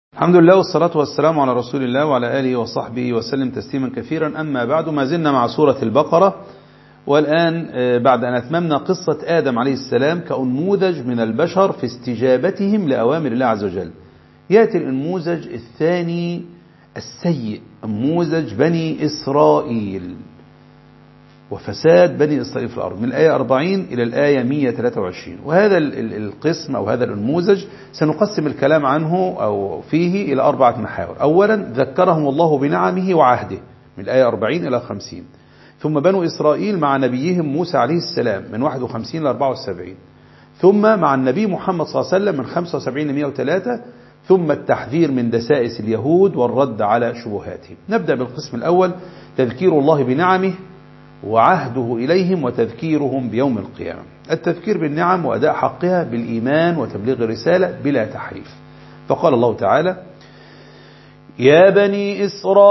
الحمد لله والصلاة والسلام على رسول الله وعلى آله وصحبه وسلم تسليما كثيرا. أما بعد، ما زلنا مع سورة البقرة، والآن بعد أن أتممنا قصة آدم عليه السلام كأنموذج من البشر في استجابتهم لأوامر الله عز وجل، يأتي النموذج الثاني السيء، نموذج بني إسرائيل وفساد بني إسرائيل في الأرض، من الآية 40 إلى الآية 123. وهذا القسم أو هذا النموذج سنقسم الكلام عنه أو فيه إلى 4 محاور. أولا، ذكرهم الله بنعمه وعهده من الآية 40 إلى 50. ثم بنو إسرائيل مع نبيهم موسى عليه السلام من 51 إلى 74. ثم مع النبي محمد صلى الله عليه وسلم من 75 إلى 103. ثم التحذير من دسائس اليهود والرد على شبهاتهم. نبدأ بالقسم الأول، تذكير الله بنعمه وعهده إليهم وتذكيرهم بيوم القيامة. التذكير بالنعم وأداء حقها بالإيمان وتبليغ الرسالة بلا تحريف. فقال الله تعالى: يا بني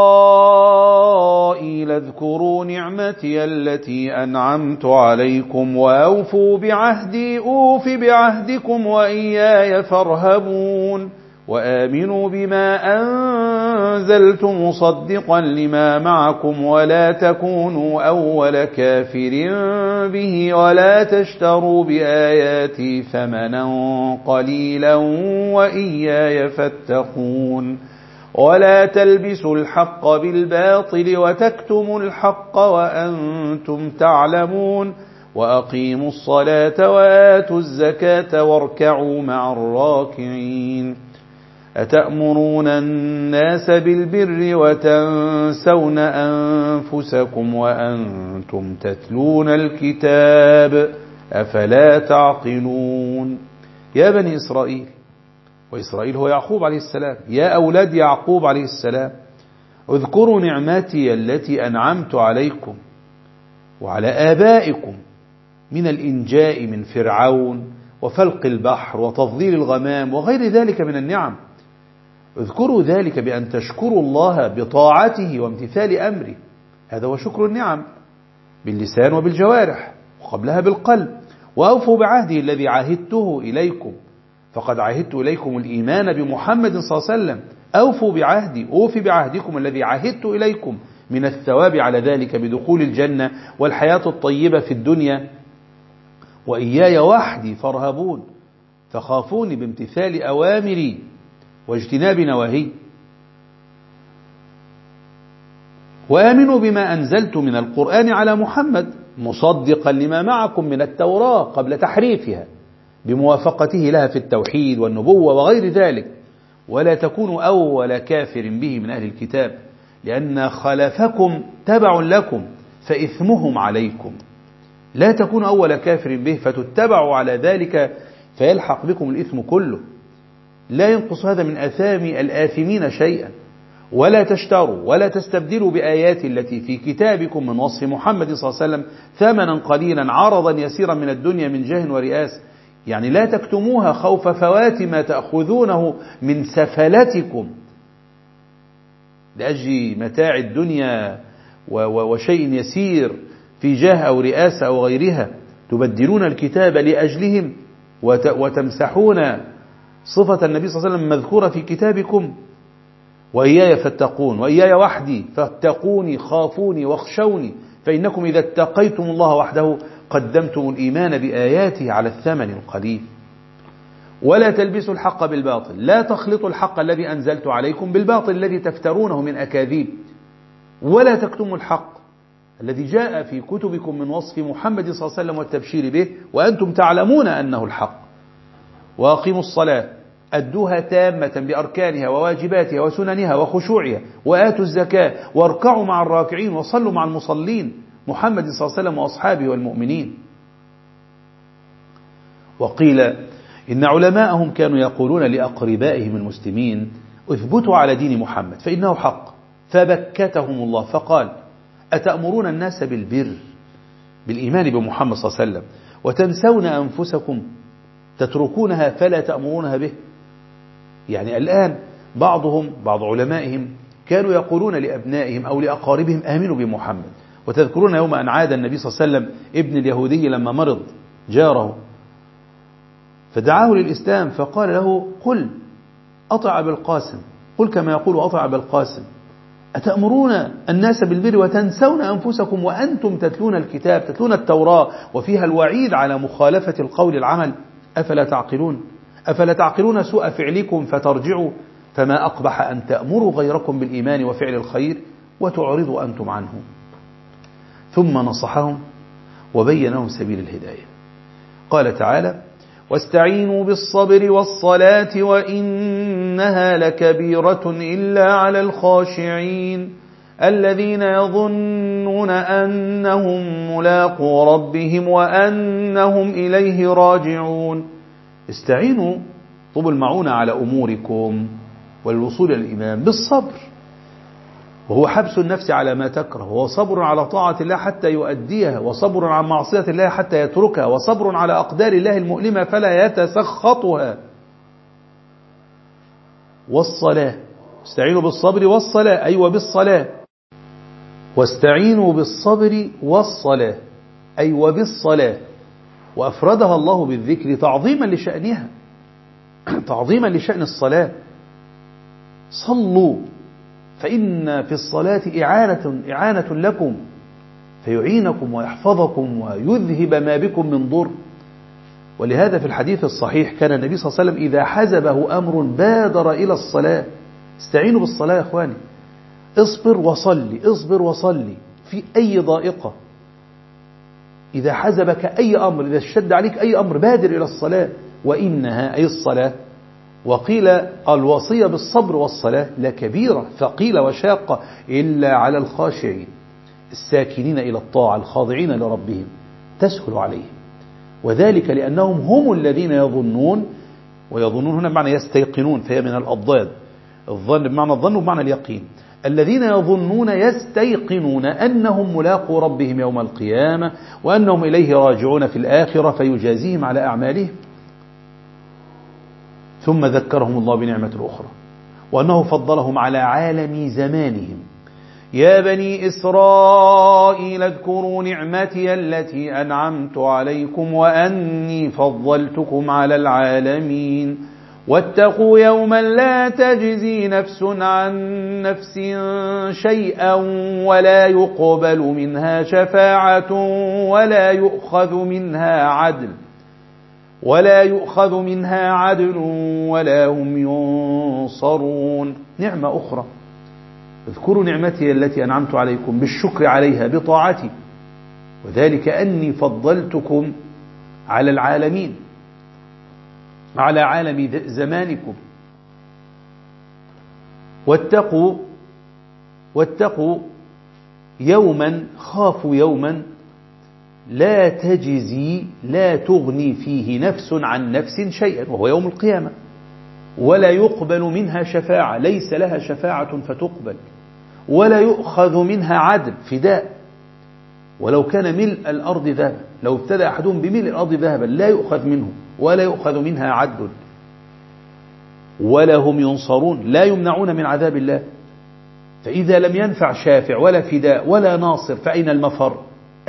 إسرائيل اذكروا نعمتي التي أنعمت عليكم وأوفوا بعهدي أوف بعهدكم وإياي فارهبون وآمنوا بما أنزلت مصدقا لما معكم ولا تكونوا أول كافر به ولا تشتروا بآياتي ثمنا قليلا وإياي فاتقون ولا تلبسوا الحق بالباطل وتكتموا الحق وأنتم تعلمون وأقيموا الصلاة وآتوا الزكاة واركعوا مع الراكعين أتأمرون الناس بالبر وتنسون أنفسكم وأنتم تتلون الكتاب أفلا تعقلون. يا بني إسرائيل، وإسرائيل هو يعقوب عليه السلام، يا أولاد يعقوب عليه السلام، اذكروا نعمتي التي أنعمت عليكم وعلى آبائكم من الإنجاء من فرعون وفلق البحر وتضليل الغمام وغير ذلك من النعم. اذكروا ذلك بأن تشكروا الله بطاعته وامتثال أمره، هذا هو شكر النعم باللسان وبالجوارح وقبلها بالقلب. وأوفوا بعهده الذي عاهدته إليكم، فقد عاهدت إليكم الإيمان بمحمد صلى الله عليه وسلم. أوفوا بعهدي أوفي بعهدكم الذي عاهدت إليكم من الثواب على ذلك بدخول الجنة والحياة الطيبة في الدنيا. وإياي وحدي فارهبون، فخافوني بامتثال أوامري واجتناب نواهي. وآمنوا بما أنزلت من القرآن على محمد مصدقا لما معكم من التوراة قبل تحريفها بموافقته لها في التوحيد والنبوة وغير ذلك. ولا تكونوا أول كافر به من أهل الكتاب لأن خلفكم تبع لكم فإثمهم عليكم. لا تكونوا أول كافر به فتتبعوا على ذلك فيلحق بكم الإثم كله، لا ينقص هذا من آثام الآثمين شيئا. ولا تشتروا ولا تستبدلوا بآيات التي في كتابكم من وصف محمد صلى الله عليه وسلم ثمنا قليلا عرضا يسيرا من الدنيا من جاه ورئاسة، يعني لا تكتموها خوف فوات ما تأخذونه من سفلتكم لأجل متاع الدنيا وشيء يسير في جاه أو رئاسة أو غيرها، تبدلون الكتاب لأجلهم وتمسحون صفة النبي صلى الله عليه وسلم مذكورة في كتابكم. وإياي فاتقون، وإياي وحدي فاتقوني خافوني واخشوني، فإنكم إذا اتقيتم الله وحده قدمتم الإيمان بآياته على الثمن القليل. ولا تلبسوا الحق بالباطل، لا تخلطوا الحق الذي أنزلت عليكم بالباطل الذي تفترونه من أكاذيب. ولا تكتموا الحق الذي جاء في كتبكم من وصف محمد صلى الله عليه وسلم والتبشير به وأنتم تعلمون أنه الحق. وأقيموا الصلاة، أدوها تامة بأركانها وواجباتها وسننها وخشوعها، وآتوا الزكاة واركعوا مع الراكعين وصلوا مع المصلين محمد صلى الله عليه وسلم وأصحابه والمؤمنين. وقيل إن علماءهم كانوا يقولون لأقربائهم المسلمين اثبتوا على دين محمد فإنه حق، فبكتهم الله فقال: أتأمرون الناس بالبر بالإيمان بمحمد صلى الله عليه وسلم وتنسون أنفسكم، تتركونها فلا تأمرونها به. يعني الآن بعض علمائهم كانوا يقولون لأبنائهم أو لأقاربهم آمنوا بمحمد، وتذكرون يوم أن عاد النبي صلى الله عليه وسلم ابن اليهودي لما مرض جاره فدعاه للإسلام فقال له: قل أطع أبا القاسم، قل كما يقول أطع أبا القاسم، أتأمرون الناس بالبر وتنسون أنفسكم وأنتم تتلون الكتاب، تتلون التوراة وفيها الوعيد على مخالفة القول العمل، أفلا تعقلون؟ أفلا تعقلون سوء فعلكم فترجعوا؟ فما أقبح أن تأمروا غيركم بالإيمان وفعل الخير وتعرضوا أنتم عنه. ثم نصحهم وبين لهم سبيل الهداية. قال تعالى: واستعينوا بالصبر والصلاة وإنها لكبيرة إلا على الخاشعين الذين يظنون أنهم ملاقو ربهم وأنهم إليه راجعون. استعينوا، طلبوا المعونة على أموركم والوصول إلى الإيمان بالصبر، وهو حبس النفس على ما تكره، وهو صبر على طاعة الله حتى يؤديها، وصبر عن معصية الله حتى يتركها، وصبر على أقدار الله المؤلمة فلا يتسخطها. والصلاة، استعينوا بالصبر والصلاة، أي وبالصلاة. واستعينوا بالصبر والصلاة أي وبالصلاة، وأفردها الله بالذكر تعظيما لشأنها، تعظيما لشأن الصلاة. صلوا فإن في الصلاة إعانة لكم، فيعينكم ويحفظكم ويذهب ما بكم من ضر. ولهذا في الحديث الصحيح كان النبي صلى الله عليه وسلم إذا حزبه أمر بادر إلى الصلاة. استعينوا بالصلاة يا إخواني، اصبر وصلي، اصبر وصلي في أي ضائقة. إذا حزبك أي أمر، إذا اشتد عليك أي أمر، بادر إلى الصلاة، وإنها أي الصلاة. وقيل الوصية بالصبر والصلاة لكبيرة، ثقيلة وشاقة، إلا على الخاشعين الساكنين إلى الطاعة الخاضعين لربهم تسهل عليهم، وذلك لأنهم هم الذين يظنون، ويظنون هنا بمعنى يستيقنون، فهي من الأضداد، الظن بمعنى الظن وبمعنى اليقين. الذين يظنون يستيقنون أنهم ملاقو ربهم يوم القيامة وأنهم إليه راجعون في الآخرة فيجازيهم على أعمالهم. ثم ذكرهم الله بنعمة أخرى، وأنه فضلهم على عالم زمانهم. يا بني إسرائيل اذكروا نعمتي التي أنعمت عليكم وأني فضلتكم على العالمين واتقوا يوما لا تجزي نفس عن نفس شيئا ولا يقبل منها شفاعة ولا يؤخذ منها عدل ولا هم ينصرون. نعمة أخرى، اذكروا نعمتي التي أنعمت عليكم بالشكر عليها بطاعتي، وذلك أني فضلتكم على العالمين، على عالم زمانكم. واتقوا يوما، خافوا يوما لا تجزي، لا تغني فيه نفس عن نفس شيئا، وهو يوم القيامة، ولا يقبل منها شفاعة، ليس لها شفاعة فتقبل، ولا يؤخذ منها عدل، فداء، ولو كان ملء الأرض ذهبا، لو ابتدأ أحدهم بملء الأرض ذهبا لا يؤخذ منه ولا يؤخذ منها عدل، ولا هم ينصرون، لا يمنعون من عذاب الله. فإذا لم ينفع شافع ولا فداء ولا ناصر فأين المفر؟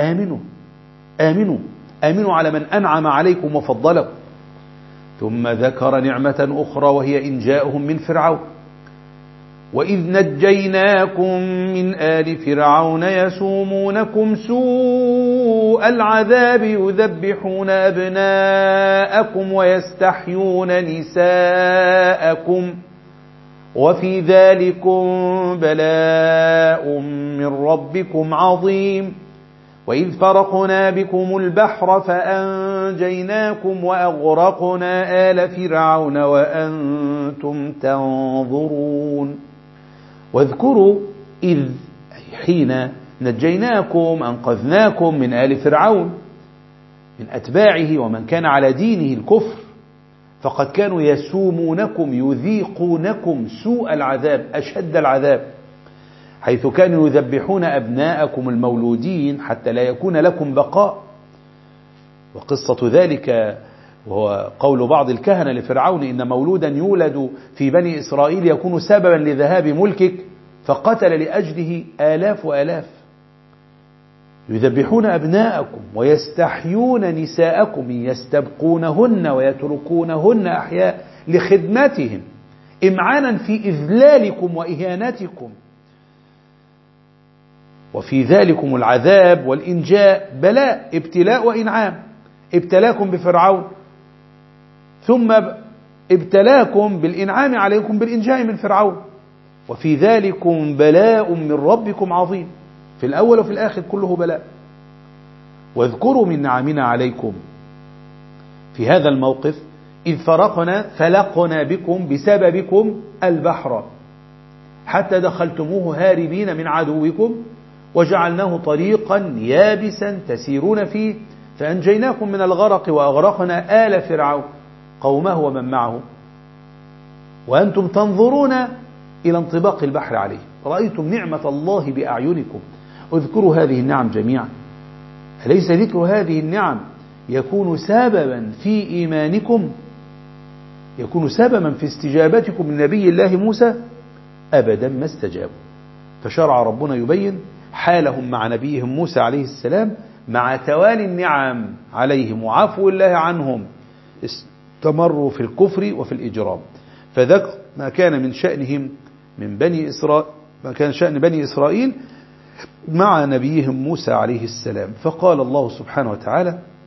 آمنوا على من أنعم عليكم وفضلكم. ثم ذكر نعمة أخرى وهي إنجاؤهم من فرعون. وإذ نجيناكم من آل فرعون يسومونكم سوء العذاب يذبحون أبناءكم ويستحيون نساءكم وفي ذلكم بلاء من ربكم عظيم. وإذ فرقنا بكم البحر فأنجيناكم وأغرقنا آل فرعون وأنتم تنظرون. واذكروا إذ، حين نجيناكم، أنقذناكم من آل فرعون، من أتباعه ومن كان على دينه الكفر، فقد كانوا يسومونكم، يذيقونكم سوء العذاب، أشد العذاب، حيث كانوا يذبحون أبناءكم المولودين حتى لا يكون لكم بقاء. وقصة ذلك وهو قول بعض الكهنة لفرعون: إن مولودا يولد في بني إسرائيل يكون سببا لذهاب ملكك، فقتل لأجله آلاف وآلاف. يذبحون أبناءكم ويستحيون نساءكم، يستبقونهن ويتركونهن أحياء لخدمتهم، إمعانا في إذلالكم وإهانتكم، وفي ذلكم العذاب والإنجاء بلاء، ابتلاء وإنعام. ابتلاكم بفرعون، ثم ابتلاكم بالإنعام عليكم بالإنجاء من فرعون، وفي ذلكم بلاء من ربكم عظيم. في الأول وفي الآخر كله بلاء. واذكروا من نعمنا عليكم في هذا الموقف إذ فلقنا بكم بسببكم البحر حتى دخلتموه هاربين من عدوكم وجعلناه طريقا يابسا تسيرون فيه فأنجيناكم من الغرق وأغرقنا آل فرعون قومه ومن معه وأنتم تنظرون إلى انطباق البحر عليه. رأيتم نعمة الله بأعينكم. اذكروا هذه النعم جميعا. أليس ذكر هذه النعم يكون سببا في إيمانكم، يكون سببا في استجابتكم لنبي الله موسى؟ أبدا ما استجابوا. فشرع ربنا يبين حالهم مع نبيهم موسى عليه السلام مع توالي النعم عليهم وعفو الله عنهم، استمروا في الكفر وفي الإجرام. فذكر ما كان من شأنهم من بني إسرائيل، ما كان شأن بني إسرائيل مع نبيهم موسى عليه السلام. فقال الله سبحانه وتعالى: